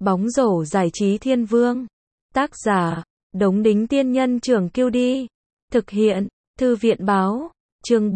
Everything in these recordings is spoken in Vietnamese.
Bóng rổ giải trí thiên vương. Tác giả, Đống Đính Tiên Nhân Trưởng Kiêu Đi. Thực hiện, Thư viện Báo. Chương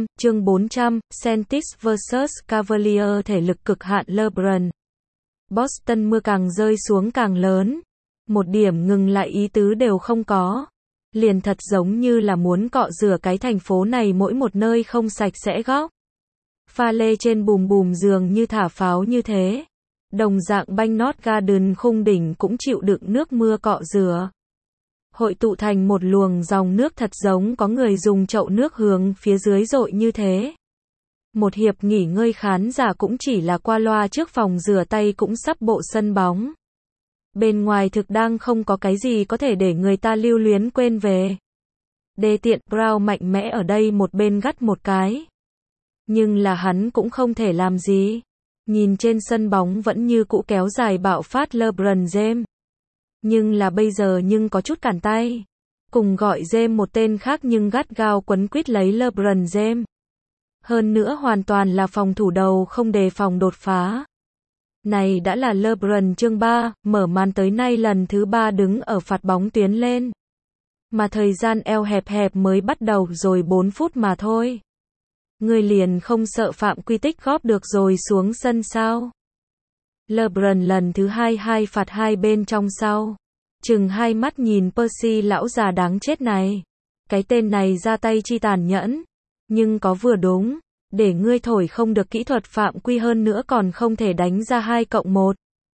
400, Celtics vs Cavaliers thể lực cực hạn LeBron. Boston mưa càng rơi xuống càng lớn. Một điểm ngừng lại ý tứ đều không có. Liền thật giống như là muốn cọ rửa cái thành phố này mỗi một nơi không sạch sẽ góc. Pha lê trên bùm bùm dường như thả pháo như thế. Đồng dạng Banknote Garden khung đỉnh cũng chịu đựng nước mưa cọ rửa. Hội tụ thành một luồng dòng nước thật giống có người dùng chậu nước hướng phía dưới dội như thế. Một hiệp nghỉ ngơi khán giả cũng chỉ là qua loa trước phòng rửa tay cũng sắp bộ sân bóng. Bên ngoài thực đang không có cái gì có thể để người ta lưu luyến quên về. Đê tiện Brown mạnh mẽ ở đây một bên gắt một cái. Nhưng là hắn cũng không thể làm gì. Nhìn trên sân bóng vẫn như cũ kéo dài bạo phát LeBron James. Nhưng là bây giờ nhưng có chút cản tay. Cùng gọi James một tên khác nhưng gắt gao quấn quýt lấy LeBron James. Hơn nữa hoàn toàn là phòng thủ đầu không đề phòng đột phá. Này đã là LeBron chương 3, mở màn tới nay lần thứ 3 đứng ở phạt bóng tuyến lên. Mà thời gian eo hẹp hẹp mới bắt đầu rồi 4 phút mà thôi. Người liền không sợ phạm quy tích góp được rồi xuống sân sao? LeBron lần thứ 2 phạt hai bên trong sau. Chừng hai mắt nhìn Percy lão già đáng chết này. Cái tên này ra tay chi tàn nhẫn. Nhưng có vừa đúng. Để ngươi thổi không được kỹ thuật phạm quy hơn nữa còn không thể đánh ra 2+1.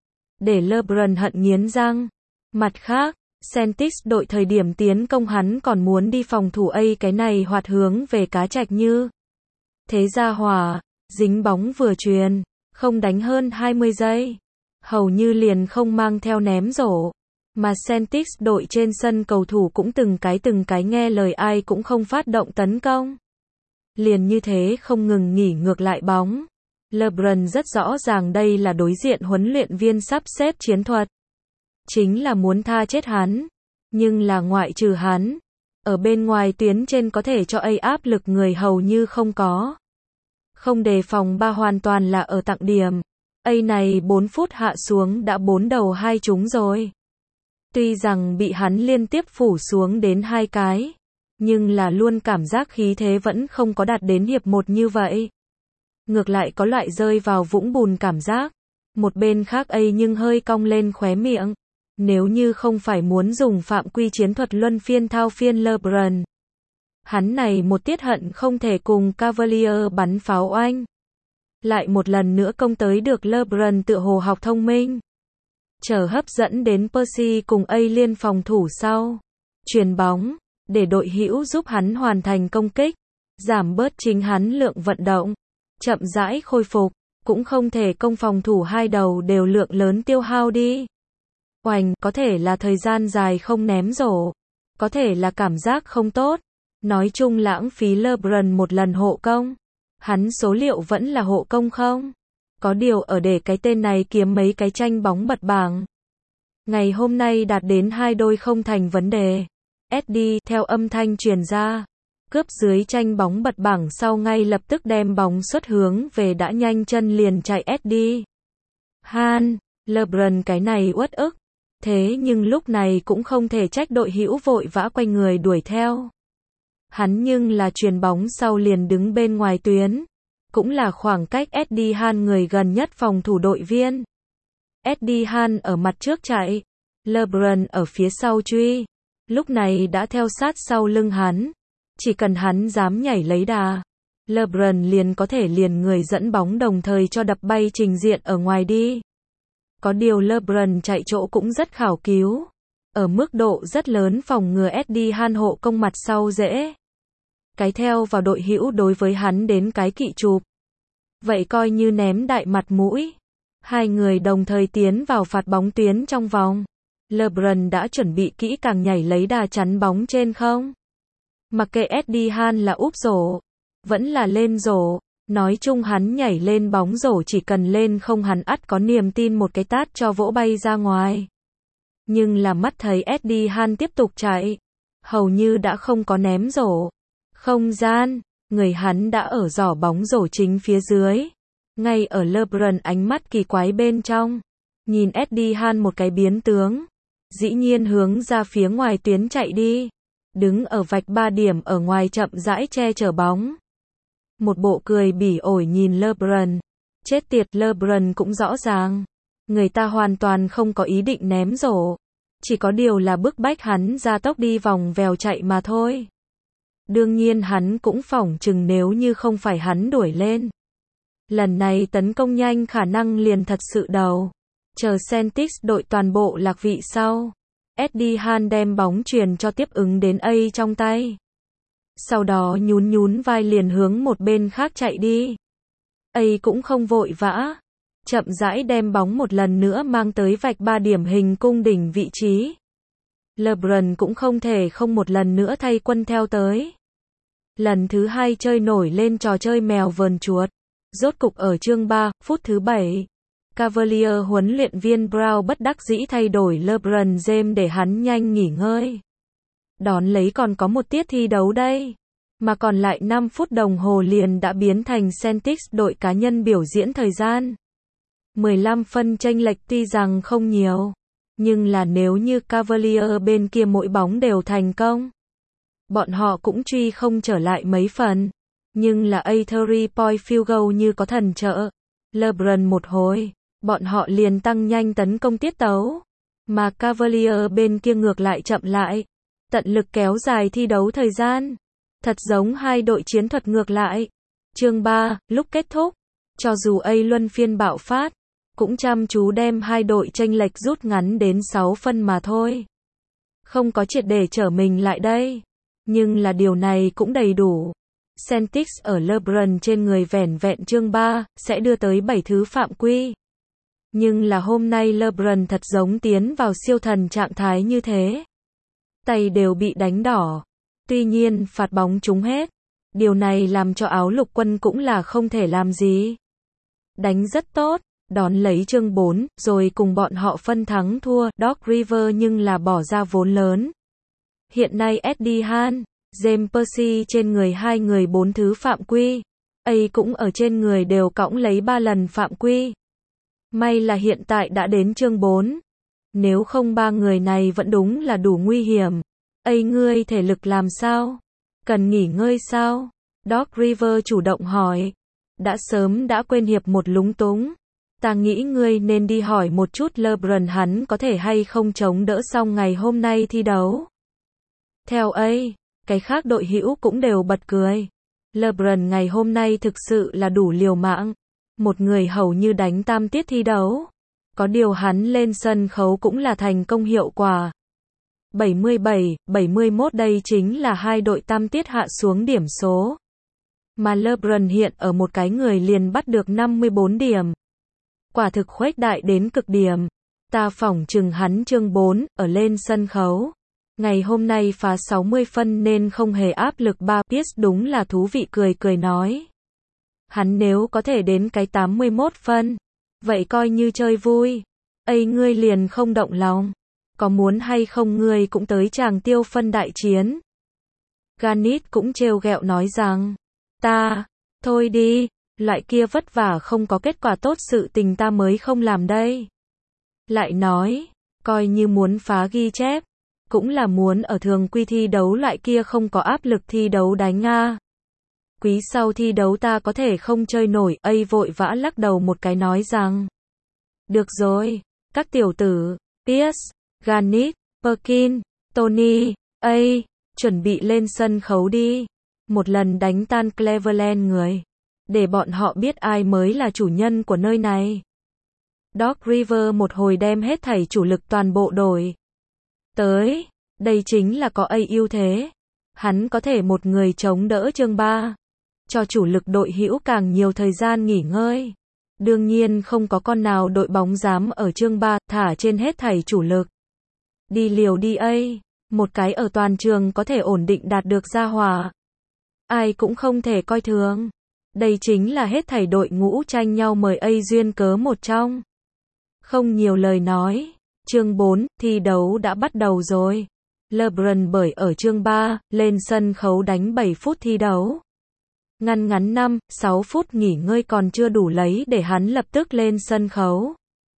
Để LeBron hận nghiến răng. Mặt khác, Celtics đội thời điểm tiến công hắn còn muốn đi phòng thủ cái này hoạt hướng về cá trạch như. Thế ra hỏa, dính bóng vừa truyền, không đánh hơn 20 giây. Hầu như liền không mang theo ném rổ. Mà Celtics đội trên sân cầu thủ cũng từng cái nghe lời ai cũng không phát động tấn công. Liền như thế không ngừng nghỉ ngược lại bóng. LeBron rất rõ ràng đây là đối diện huấn luyện viên sắp xếp chiến thuật. Chính là muốn tha chết hắn. Nhưng là ngoại trừ hắn. Ở bên ngoài tuyến trên có thể cho áp lực người hầu như không có. Không đề phòng ba hoàn toàn là ở tặng điểm. Này 4 phút hạ xuống đã 4 đầu 2 trúng rồi. Tuy rằng bị hắn liên tiếp phủ xuống đến 2 cái. Nhưng là luôn cảm giác khí thế vẫn không có đạt đến hiệp 1 như vậy. Ngược lại có loại rơi vào vũng bùn cảm giác. Một bên khác nhưng hơi cong lên khóe miệng. Nếu như không phải muốn dùng phạm quy chiến thuật luân phiên thao phiên LeBron. Hắn này một tiết hận không thể cùng Cavaliers bắn pháo oanh. Lại một lần nữa công tới được LeBron tựa hồ học thông minh. Chờ hấp dẫn đến Percy cùng liên phòng thủ sau. Chuyền bóng. Để đội hữu giúp hắn hoàn thành công kích, giảm bớt chính hắn lượng vận động, chậm rãi khôi phục, cũng không thể công phòng thủ hai đầu đều lượng lớn tiêu hao đi. Oành, có thể là thời gian dài không ném rổ, có thể là cảm giác không tốt, nói chung lãng phí LeBron một lần hộ công. Hắn số liệu vẫn là hộ công không? Có điều ở để cái tên này kiếm mấy cái tranh bóng bật bảng. Ngày hôm nay đạt đến 2 đôi không thành vấn đề. Eddie, theo âm thanh truyền ra, cướp dưới tranh bóng bật bảng sau ngay lập tức đem bóng xuất hướng về đã nhanh chân liền chạy Eddie. LeBron cái này uất ức. Thế nhưng lúc này cũng không thể trách đội hữu vội vã quay người đuổi theo. Hắn nhưng là chuyền bóng sau liền đứng bên ngoài tuyến. Cũng là khoảng cách Eddie người gần nhất phòng thủ đội viên. Eddie ở mặt trước chạy. LeBron ở phía sau truy. Lúc này đã theo sát sau lưng hắn. Chỉ cần hắn dám nhảy lấy đà. LeBron liền có thể liền người dẫn bóng đồng thời cho đập bay trình diện ở ngoài đi. Có điều LeBron chạy chỗ cũng rất khảo cứu. Ở mức độ rất lớn phòng ngừa Eddie hộ công mặt sau dễ. Cái theo vào đội hữu đối với hắn đến cái kỵ chụp. Vậy coi như ném đại mặt mũi. Hai người đồng thời tiến vào phạt bóng tuyến trong vòng. LeBron đã chuẩn bị kỹ càng nhảy lấy đà chắn bóng trên không. Mặc kệ Eddie là úp rổ, vẫn là lên rổ, nói chung hắn nhảy lên bóng rổ chỉ cần lên không hắn ắt có niềm tin một cái tát cho vỗ bay ra ngoài. Nhưng là mắt thấy Eddie tiếp tục chạy, hầu như đã không có ném rổ. Không gian, người hắn đã ở giỏ bóng rổ chính phía dưới. Ngay ở LeBron ánh mắt kỳ quái bên trong. Nhìn Eddie Han một cái biến tướng. Dĩ nhiên hướng ra phía ngoài tuyến chạy đi. Đứng ở vạch 3 điểm ở ngoài chậm rãi che chở bóng. Một bộ cười bỉ ổi nhìn LeBron. Chết tiệt, LeBron cũng rõ ràng. Người ta hoàn toàn không có ý định ném rổ. Chỉ có điều là bức bách hắn ra tốc đi vòng vèo chạy mà thôi. Đương nhiên hắn cũng phỏng chừng nếu như không phải hắn đuổi lên. Lần này tấn công nhanh khả năng liền thật sự đầu. Chờ Celtics đội toàn bộ lạc vị sau. Eddie Han đem bóng truyền cho tiếp ứng đến A trong tay. Sau đó nhún nhún vai liền hướng một bên khác chạy đi. A cũng không vội vã. Chậm rãi đem bóng một lần nữa mang tới vạch 3 điểm hình cung đỉnh vị trí. LeBron cũng không thể không một lần nữa thay quân theo tới. Lần thứ 2 chơi nổi lên trò chơi mèo vờn chuột. Rốt cục ở chương 3, phút thứ 7. Cavalier huấn luyện viên Brown bất đắc dĩ thay đổi LeBron James để hắn nhanh nghỉ ngơi. Đón lấy còn có một tiết thi đấu đây. Mà còn lại 5 phút đồng hồ liền đã biến thành Celtics đội cá nhân biểu diễn thời gian. 15 phân chênh lệch tuy rằng không nhiều. Nhưng là nếu như Cavalier bên kia mỗi bóng đều thành công. Bọn họ cũng truy không trở lại mấy phần. Nhưng là A 3-point field goal như có thần trợ. LeBron một hồi. Bọn họ liền tăng nhanh tấn công tiết tấu. Mà Cavalier bên kia ngược lại chậm lại. Tận lực kéo dài thi đấu thời gian. Thật giống hai đội chiến thuật ngược lại. Chương 3, lúc kết thúc. Cho dù A luân phiên bạo phát. Cũng chăm chú đem hai đội chênh lệch rút ngắn đến 6 phân mà thôi. Không có triệt để trở mình lại đây. Nhưng là điều này cũng đầy đủ. Celtics ở LeBron trên người vẻn vẹn chương 3, sẽ đưa tới 7 thứ phạm quy. Nhưng là hôm nay LeBron thật giống tiến vào siêu thần trạng thái như thế. Tay đều bị đánh đỏ. Tuy nhiên, phạt bóng trúng hết. Điều này làm cho áo lục quân cũng là không thể làm gì. Đánh rất tốt. Đón lấy chương 4, rồi cùng bọn họ phân thắng thua, Doc Rivers nhưng là bỏ ra vốn lớn. Hiện nay Eddie Han, James Percy trên người hai người 4 thứ phạm quy. A cũng ở trên người đều cõng lấy 3 lần phạm quy. May là hiện tại đã đến chương 4. Nếu không ba người này vẫn đúng là đủ nguy hiểm. A ngươi thể lực làm sao? Cần nghỉ ngơi sao? Doc Rivers chủ động hỏi. Đã sớm đã quên hiệp một lúng túng. Ta nghĩ ngươi nên đi hỏi một chút LeBron hắn có thể hay không chống đỡ xong ngày hôm nay thi đấu. Theo A, cái khác đội hữu cũng đều bật cười. LeBron ngày hôm nay thực sự là đủ liều mạng. Một người hầu như đánh tam tiết thi đấu. Có điều hắn lên sân khấu cũng là thành công hiệu quả. 77-71 đây chính là hai đội tam tiết hạ xuống điểm số. Mà LeBron hiện ở một cái người liền bắt được 54 điểm. Quả thực khuếch đại đến cực điểm. Ta phỏng chừng hắn chương 4, ở lên sân khấu. Ngày hôm nay phá 60 phân nên không hề áp lực 3 piece đúng là thú vị cười cười nói. Hắn nếu có thể đến cái 81 phân. Vậy coi như chơi vui. A ngươi liền không động lòng. Có muốn hay không ngươi cũng tới chàng tiêu phân đại chiến. Garnett cũng trêu ghẹo nói rằng. Thôi đi. Loại kia vất vả không có kết quả tốt sự tình ta mới không làm đây. Lại nói, coi như muốn phá ghi chép, cũng là muốn ở thường quy thi đấu loại kia không có áp lực thi đấu đánh a. Quý sau thi đấu ta có thể không chơi nổi, A vội vã lắc đầu một cái nói rằng. Được rồi, các tiểu tử, Pierce, Garnett, Perkins, Tony, A, chuẩn bị lên sân khấu đi. Một lần đánh tan Cleveland người. Để bọn họ biết ai mới là chủ nhân của nơi này. Doc Rivers một hồi đem hết thảy chủ lực toàn bộ đổi tới. Đây chính là có A ưu thế. Hắn có thể một người chống đỡ chương 3. Cho chủ lực đội hữu càng nhiều thời gian nghỉ ngơi. Đương nhiên không có con nào đội bóng dám ở chương 3 thả trên hết thảy chủ lực. Đi liều đi A. Một cái ở toàn trường có thể ổn định đạt được gia hỏa. Ai cũng không thể coi thường. Đây chính là hết thảy đội ngũ tranh nhau mời A duyên cớ một trong. Không nhiều lời nói. Chương 4, thi đấu đã bắt đầu rồi. LeBron bởi ở chương 3, lên sân khấu đánh 7 phút thi đấu. Ngắn 5, 6 phút nghỉ ngơi còn chưa đủ lấy để hắn lập tức lên sân khấu.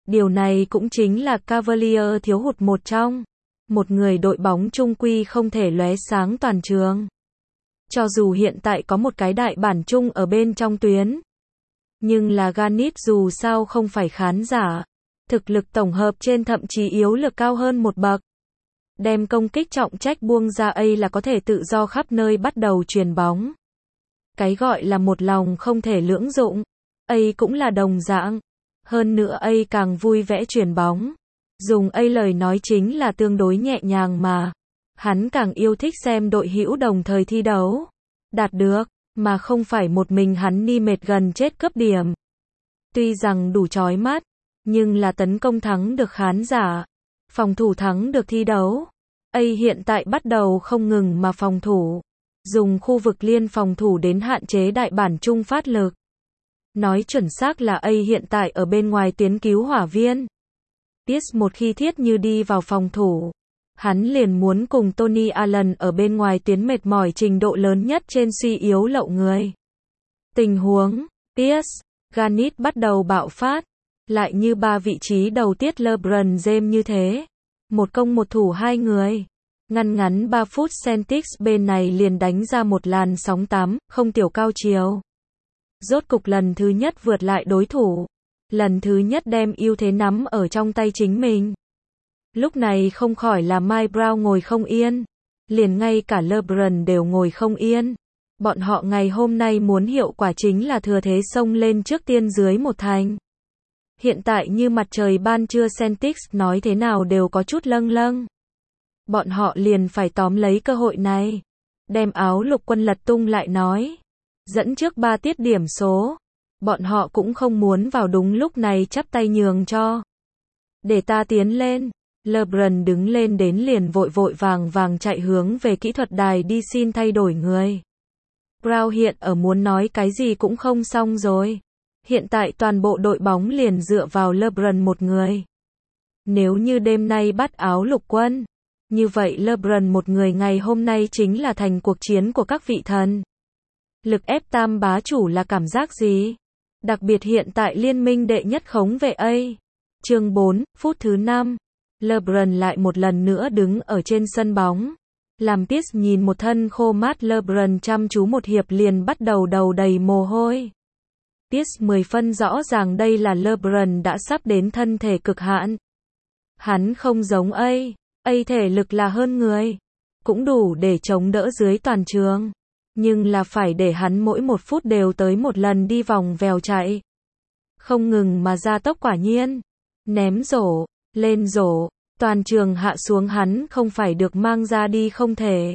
Điều này cũng chính là Cavalier thiếu hụt một trong. Một người đội bóng trung quy không thể lóe sáng toàn trường. Cho dù hiện tại có một cái đại bản chung ở bên trong tuyến. Nhưng là Granit dù sao không phải khán giả. Thực lực tổng hợp trên thậm chí yếu lực cao hơn một bậc. Đem công kích trọng trách buông ra A là có thể tự do khắp nơi bắt đầu chuyền bóng. Cái gọi là một lòng không thể lưỡng dụng. A cũng là đồng dạng. Hơn nữa A càng vui vẻ chuyền bóng. Dùng A lời nói chính là tương đối nhẹ nhàng mà. Hắn càng yêu thích xem đội hữu đồng thời thi đấu. Đạt được, mà không phải một mình hắn đi mệt gần chết cướp điểm. Tuy rằng đủ chói mắt, nhưng là tấn công thắng được khán giả. Phòng thủ thắng được thi đấu. A hiện tại bắt đầu không ngừng mà phòng thủ. Dùng khu vực liên phòng thủ đến hạn chế đại bản chung phát lực. Nói chuẩn xác là A hiện tại ở bên ngoài tuyến cứu hỏa viên. Pierce một khi thiết như đi vào phòng thủ. Hắn liền muốn cùng Tony Allen ở bên ngoài tuyến mệt mỏi trình độ lớn nhất trên suy yếu lậu người. Tình huống, Pierce, Granit bắt đầu bạo phát. Lại như ba vị trí đầu tiết LeBron James như thế. Một công một thủ hai người. Ngăn ngắn 3 phút Celtics bên này liền đánh ra một làn sóng 8, không tiểu cao chiều. Rốt cục lần thứ nhất vượt lại đối thủ. Lần thứ nhất đem ưu thế nắm ở trong tay chính mình. Lúc này không khỏi là Mike Brown ngồi không yên. Liền ngay cả LeBron đều ngồi không yên. Bọn họ ngày hôm nay muốn hiệu quả chính là thừa thế xông lên trước tiên dưới một thành. Hiện tại như mặt trời ban trưa Celtics nói thế nào đều có chút lâng lâng. Bọn họ liền phải tóm lấy cơ hội này. Đem áo lục quân lật tung lại nói. Dẫn trước 3 tiết điểm số. Bọn họ cũng không muốn vào đúng lúc này chắp tay nhường cho. Để ta tiến lên. LeBron đứng lên đến liền vội vội vàng chạy hướng về kỹ thuật đài đi xin thay đổi người. Brown hiện ở muốn nói cái gì cũng không xong rồi. Hiện tại toàn bộ đội bóng liền dựa vào LeBron một người. Nếu như đêm nay bắt áo lục quân, như vậy LeBron một người ngày hôm nay chính là thành cuộc chiến của các vị thần. Lực ép tam bá chủ là cảm giác gì? Đặc biệt hiện tại liên minh đệ nhất khống vệ A. Chương 4, phút thứ 5. LeBron lại một lần nữa đứng ở trên sân bóng. Làm Pierce nhìn một thân khô mát LeBron chăm chú một hiệp liền bắt đầu đầu đầy mồ hôi. Pierce 10 phân rõ ràng đây là LeBron đã sắp đến thân thể cực hạn. Hắn không giống A thể lực là hơn người. Cũng đủ để chống đỡ dưới toàn trường. Nhưng là phải để hắn mỗi một phút đều tới một lần đi vòng vèo chạy. Không ngừng mà ra tốc quả nhiên. Ném rổ, lên rổ, toàn trường hạ xuống hắn không phải được mang ra đi không thể.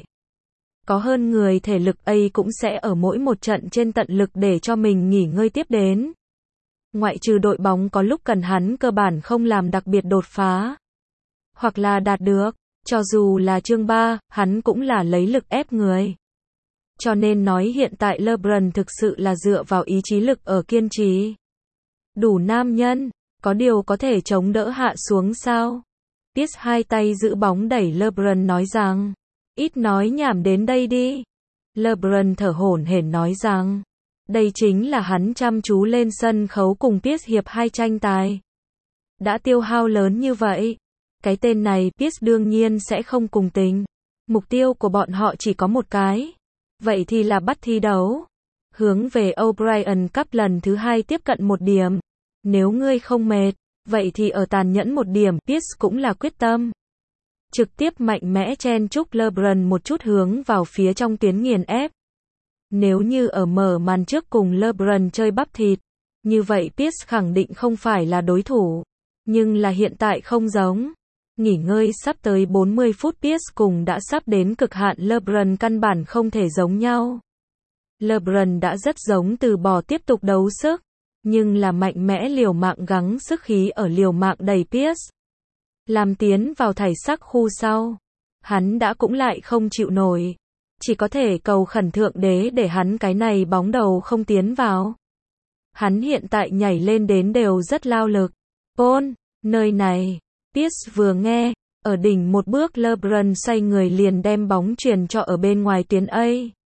Có hơn người thể lực A cũng sẽ ở mỗi một trận trên tận lực để cho mình nghỉ ngơi tiếp đến. Ngoại trừ đội bóng có lúc cần hắn cơ bản không làm đặc biệt đột phá. Hoặc là đạt được, cho dù là chương 3, hắn cũng là lấy lực ép người. Cho nên nói hiện tại LeBron thực sự là dựa vào ý chí lực ở kiên trì. Đủ nam nhân, có điều có thể chống đỡ hạ xuống sao? Pierce hai tay giữ bóng đẩy LeBron nói rằng, ít nói nhảm đến đây đi. LeBron thở hổn hển nói rằng, đây chính là hắn chăm chú lên sân khấu cùng Pierce hiệp 2 tranh tài. Đã tiêu hao lớn như vậy. Cái tên này Pierce đương nhiên sẽ không cùng tình. Mục tiêu của bọn họ chỉ có một cái. Vậy thì là bắt thi đấu. Hướng về O'Brien Cup lần thứ 2 tiếp cận một điểm. Nếu ngươi không mệt, vậy thì ở tàn nhẫn một điểm, Pierce cũng là quyết tâm. Trực tiếp mạnh mẽ chen chúc LeBron một chút hướng vào phía trong tuyến nghiền ép. Nếu như ở mở màn trước cùng LeBron chơi bắp thịt, như vậy Pierce khẳng định không phải là đối thủ. Nhưng là hiện tại không giống. Nghỉ ngơi sắp tới 40 phút Pierce cùng đã sắp đến cực hạn LeBron căn bản không thể giống nhau. LeBron đã rất giống từ bỏ tiếp tục đấu sức, nhưng là mạnh mẽ liều mạng gắng sức khí ở liều mạng đẩy Pierce. Làm tiến vào thảy sắc khu sau. Hắn đã cũng lại không chịu nổi. Chỉ có thể cầu khẩn thượng đế để hắn cái này bóng đầu không tiến vào. Hắn hiện tại nhảy lên đến đều rất lao lực. Paul, nơi này. Pierce vừa nghe, ở đỉnh một bước LeBron xoay người liền đem bóng truyền cho ở bên ngoài tuyến A.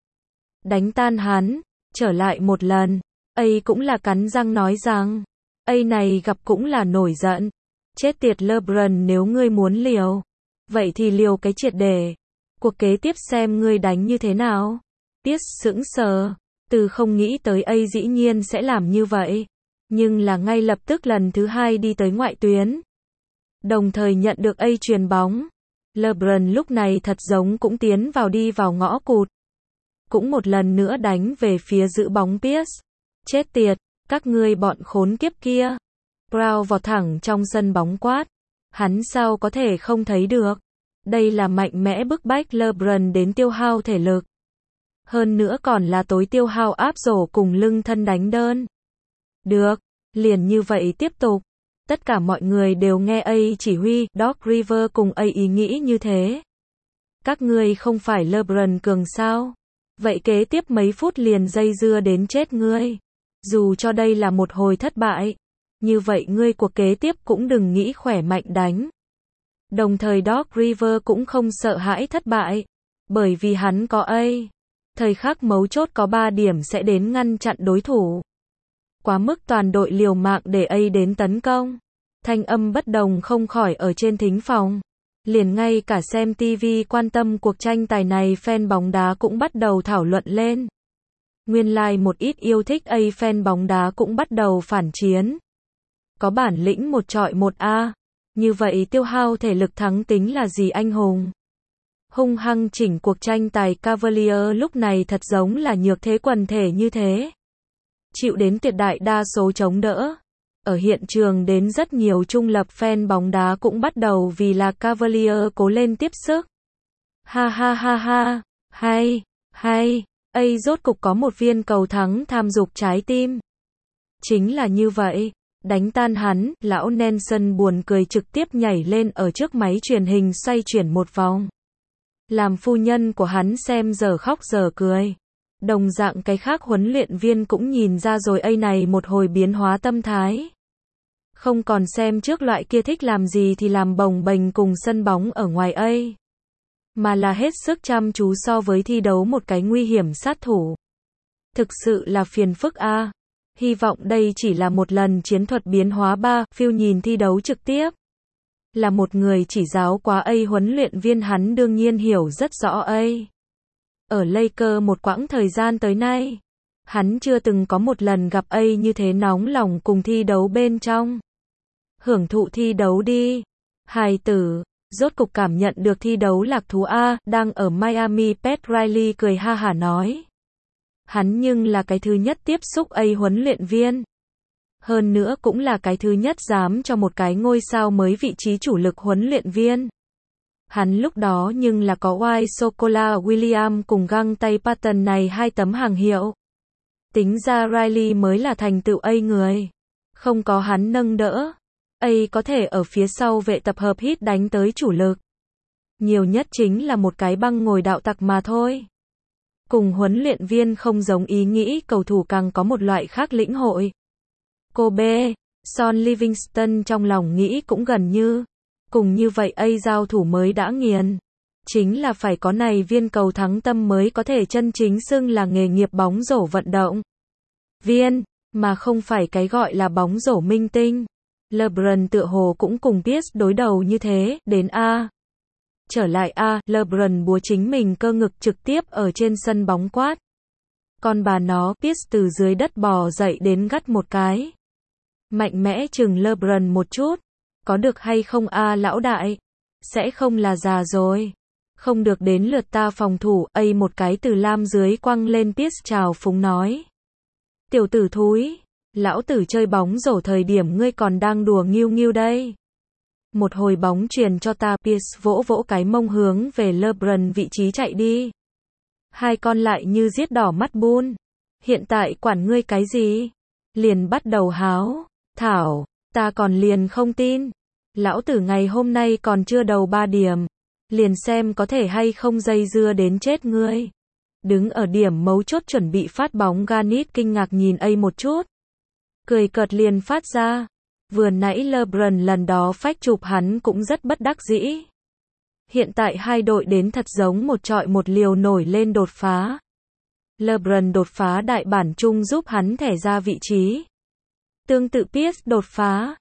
Đánh tan hắn, trở lại một lần. A cũng là cắn răng nói rằng, A này gặp cũng là nổi giận. Chết tiệt LeBron, nếu ngươi muốn liều, vậy thì liều cái triệt để. Cuộc kế tiếp xem ngươi đánh như thế nào. Pierce sững sờ, từ không nghĩ tới dĩ nhiên sẽ làm như vậy. Nhưng là ngay lập tức lần thứ hai đi tới ngoại tuyến. Đồng thời nhận được chuyền bóng. LeBron lúc này thật giống cũng tiến vào đi vào ngõ cụt. Cũng một lần nữa đánh về phía giữ bóng Pierce. Chết tiệt, các ngươi bọn khốn kiếp kia. Brown vọt thẳng trong sân bóng quát. Hắn sao có thể không thấy được. Đây là mạnh mẽ bức bách LeBron đến tiêu hao thể lực. Hơn nữa còn là tối tiêu hao áp rổ cùng lưng thân đánh đơn. Được, liền như vậy tiếp tục. Tất cả mọi người đều nghe chỉ huy, Doc Rivers cùng ý nghĩ như thế. Các ngươi không phải LeBron cường sao? Vậy kế tiếp mấy phút liền dây dưa đến chết ngươi. Dù cho đây là một hồi thất bại, như vậy ngươi cuộc kế tiếp cũng đừng nghĩ khỏe mạnh đánh. Đồng thời Doc Rivers cũng không sợ hãi thất bại, bởi vì hắn có thời khắc mấu chốt có 3 điểm sẽ đến ngăn chặn đối thủ. Quá mức toàn đội liều mạng để đến tấn công. Thanh âm bất đồng không khỏi ở trên thính phòng. Liền ngay cả xem TV quan tâm cuộc tranh tài này fan bóng đá cũng bắt đầu thảo luận lên. Nguyên lai một ít yêu thích fan bóng đá cũng bắt đầu phản chiến. Có bản lĩnh một trọi một a, như vậy tiêu hao thể lực thắng tính là gì anh hùng? Hung hăng chỉnh cuộc tranh tài Cavaliers lúc này thật giống là nhược thế quần thể như thế. Chịu đến tuyệt đại đa số chống đỡ. Ở hiện trường đến rất nhiều trung lập fan bóng đá cũng bắt đầu vì là Cavaliers cố lên tiếp sức. Ha ha ha ha, hay, rốt cục có một viên cầu thắng tham dục trái tim. Chính là như vậy, đánh tan hắn, lão Nelson buồn cười trực tiếp nhảy lên ở trước máy truyền hình xoay chuyển một vòng. Làm phu nhân của hắn xem giờ khóc giờ cười. Đồng dạng cái khác huấn luyện viên cũng nhìn ra rồi này một hồi biến hóa tâm thái. Không còn xem trước loại kia thích làm gì thì làm bồng bềnh cùng sân bóng ở ngoài mà là hết sức chăm chú so với thi đấu một cái nguy hiểm sát thủ. Thực sự là phiền phức a. Hy vọng đây chỉ là một lần chiến thuật biến hóa Phil nhìn thi đấu trực tiếp. Là một người chỉ giáo quá huấn luyện viên hắn đương nhiên hiểu rất rõ Ở Lakers một quãng thời gian tới nay, hắn chưa từng có một lần gặp như thế nóng lòng cùng thi đấu bên trong. Hưởng thụ thi đấu đi. Hài tử, rốt cục cảm nhận được thi đấu lạc thú đang ở Miami Pat Riley cười ha hả nói. Hắn nhưng là cái thứ nhất tiếp xúc huấn luyện viên. Hơn nữa cũng là cái thứ nhất dám cho một cái ngôi sao mới vị trí chủ lực huấn luyện viên. Hắn lúc đó nhưng là có White Soccer William cùng găng tay Patton này 2 tấm hàng hiệu. Tính ra Riley mới là thành tựu người. Không có hắn nâng đỡ, có thể ở phía sau vệ tập hợp hit đánh tới chủ lực. Nhiều nhất chính là một cái băng ngồi đạo tặc mà thôi. Cùng huấn luyện viên không giống ý nghĩ cầu thủ càng có một loại khác lĩnh hội. Kobe, Son Livingston trong lòng nghĩ cũng gần như. Cùng như vậy giao thủ mới đã nghiền. Chính là phải có này viên cầu thắng tâm mới có thể chân chính xưng là nghề nghiệp bóng rổ vận động viên, mà không phải cái gọi là bóng rổ minh tinh. LeBron tựa hồ cũng cùng Pierce đối đầu như thế, đến trở lại LeBron búa chính mình cơ ngực trực tiếp ở trên sân bóng quát. Con bà nó, Pierce từ dưới đất bò dậy đến gắt một cái. Mạnh mẽ chừng LeBron một chút. Có được hay không lão đại? Sẽ không là già rồi. Không được đến lượt ta phòng thủ, một cái từ lam dưới quăng lên Pierce chào phúng nói. Tiểu tử thúi, lão tử chơi bóng rổ thời điểm ngươi còn đang đùa nghiêu nghiêu đây. Một hồi bóng truyền cho ta, Pierce vỗ vỗ cái mông hướng về LeBron vị trí chạy đi. Hai con lại như giết đỏ mắt bun. Hiện tại quản ngươi cái gì? Liền bắt đầu háo, thảo, ta còn liền không tin. Lão tử ngày hôm nay còn chưa đầu 3 điểm. Liền xem có thể hay không dây dưa đến chết ngươi. Đứng ở điểm mấu chốt chuẩn bị phát bóng Garnett kinh ngạc nhìn một chút. Cười cợt liền phát ra. Vừa nãy LeBron lần đó phách chụp hắn cũng rất bất đắc dĩ. Hiện tại hai đội đến thật giống một trọi một liều nổi lên đột phá. LeBron đột phá đại bản chung giúp hắn thẻ ra vị trí. Tương tự Pierce đột phá.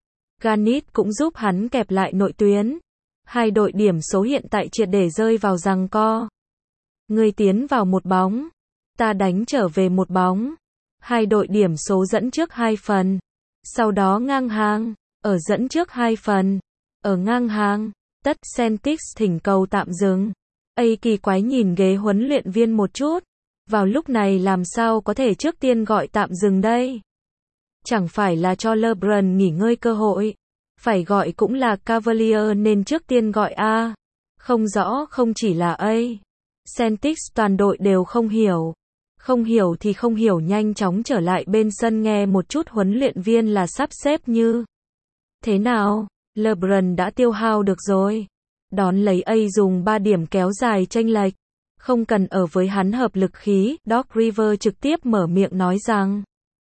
Garnett cũng giúp hắn kẹp lại nội tuyến. Hai đội điểm số hiện tại triệt để rơi vào giằng co. Người tiến vào một bóng, ta đánh trở về một bóng. Hai đội điểm số dẫn trước 2 phần. Sau đó ngang hàng, ở dẫn trước 2 phần. Ở ngang hàng, tất Celtics thỉnh cầu tạm dừng. Kỳ quái nhìn ghế huấn luyện viên một chút. Vào lúc này làm sao có thể trước tiên gọi tạm dừng đây? Chẳng phải là cho LeBron nghỉ ngơi cơ hội. Phải gọi cũng là Cavalier nên trước tiên gọi A. Không rõ không chỉ là A. Celtics toàn đội đều không hiểu. Không hiểu thì không hiểu, nhanh chóng trở lại bên sân nghe một chút huấn luyện viên là sắp xếp như thế nào. LeBron đã tiêu hao được rồi. Đón lấy A dùng 3 điểm kéo dài chênh lệch. Không cần ở với hắn hợp lực khí, Doc Rivers trực tiếp mở miệng nói rằng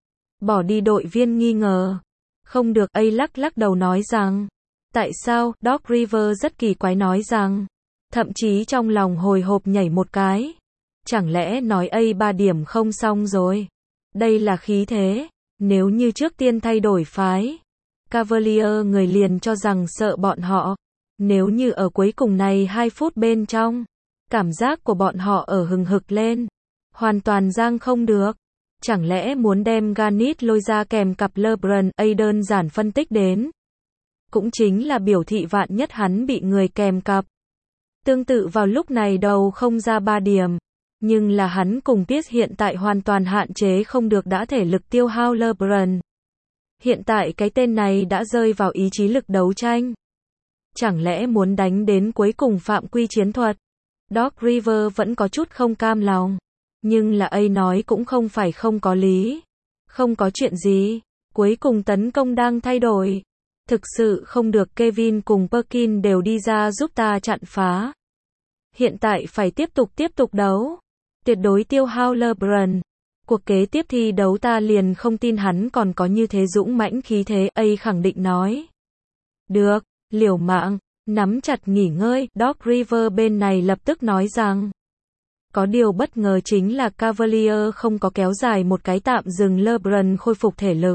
bỏ đi đội viên nghi ngờ. Không được, A lắc đầu nói rằng tại sao, Doc Rivers rất kỳ quái nói rằng, thậm chí trong lòng hồi hộp nhảy một cái. Chẳng lẽ nói A 3 điểm không xong rồi? Đây là khí thế. Nếu như trước tiên thay đổi phái, Cavalier người liền cho rằng sợ bọn họ. Nếu như ở cuối cùng này 2 phút bên trong, cảm giác của bọn họ ở hừng hực lên, hoàn toàn giang không được. Chẳng lẽ muốn đem Garnett lôi ra kèm cặp LeBron? A đơn giản phân tích đến. Cũng chính là biểu thị vạn nhất hắn bị người kèm cặp. Tương tự vào lúc này đầu không ra 3 điểm. Nhưng là hắn cùng Pierce hiện tại hoàn toàn hạn chế không được đã thể lực tiêu hao LeBron. Hiện tại cái tên này đã rơi vào ý chí lực đấu tranh. Chẳng lẽ muốn đánh đến cuối cùng phạm quy chiến thuật? Doc Rivers vẫn có chút không cam lòng. Nhưng là A nói cũng không phải không có lý. Không có chuyện gì. Cuối cùng tấn công đang thay đổi. Thực sự không được, Kevin cùng Perkins đều đi ra giúp ta chặn phá. Hiện tại phải tiếp tục đấu. Tuyệt đối tiêu hao LeBron. Cuộc kế tiếp thi đấu ta liền không tin hắn còn có như thế dũng mãnh khí thế. A khẳng định nói. Được, liều mạng, nắm chặt nghỉ ngơi. Doc Rivers bên này lập tức nói rằng. Có điều bất ngờ chính là Cavalier không có kéo dài một cái tạm dừng LeBron khôi phục thể lực,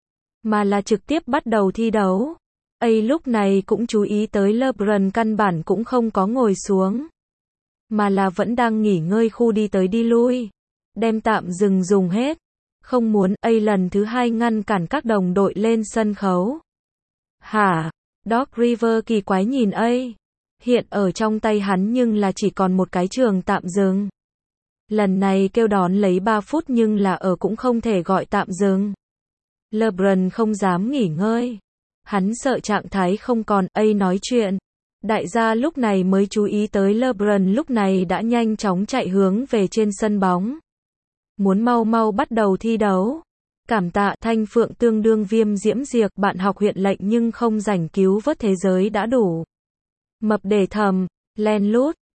mà là trực tiếp bắt đầu thi đấu. A lúc này cũng chú ý tới LeBron căn bản cũng không có ngồi xuống, mà là vẫn đang nghỉ ngơi khu đi tới đi lui. Đem tạm dừng dùng hết. Không muốn. A lần thứ 2 ngăn cản các đồng đội lên sân khấu. Hả? Doc Rivers kỳ quái nhìn A. Hiện ở trong tay hắn nhưng là chỉ còn một cái trường tạm dừng. Lần này kêu đón lấy 3 phút nhưng là ở cũng không thể gọi tạm dừng. LeBron không dám nghỉ ngơi. Hắn sợ trạng thái không còn. A nói chuyện. Đại gia lúc này mới chú ý tới LeBron lúc này đã nhanh chóng chạy hướng về trên sân bóng. Muốn mau bắt đầu thi đấu. Cảm tạ Thanh Phượng tương đương Viêm Diễm Diệc, bạn học huyện lệnh nhưng không rảnh cứu vớt thế giới đã đủ. Mập để thầm, len lút.